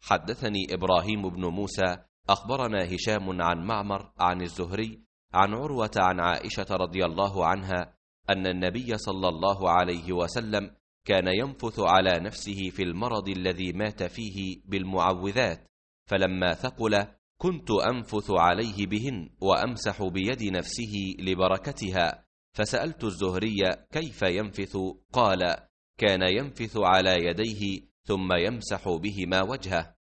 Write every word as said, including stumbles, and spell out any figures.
حدثني إبراهيم بن موسى أخبرنا هشام عن معمر عن الزهري عن عروة عن عائشة رضي الله عنها أن النبي صلى الله عليه وسلم كان ينفث على نفسه في المرض الذي مات فيه بالمعوذات، فلما ثقل كنت أنفث عليه بهن وأمسح بيد نفسه لبركتها، فسألت الزهري كيف ينفث؟ قال: كان ينفث على يديه ثم يمسح بهما وجهه.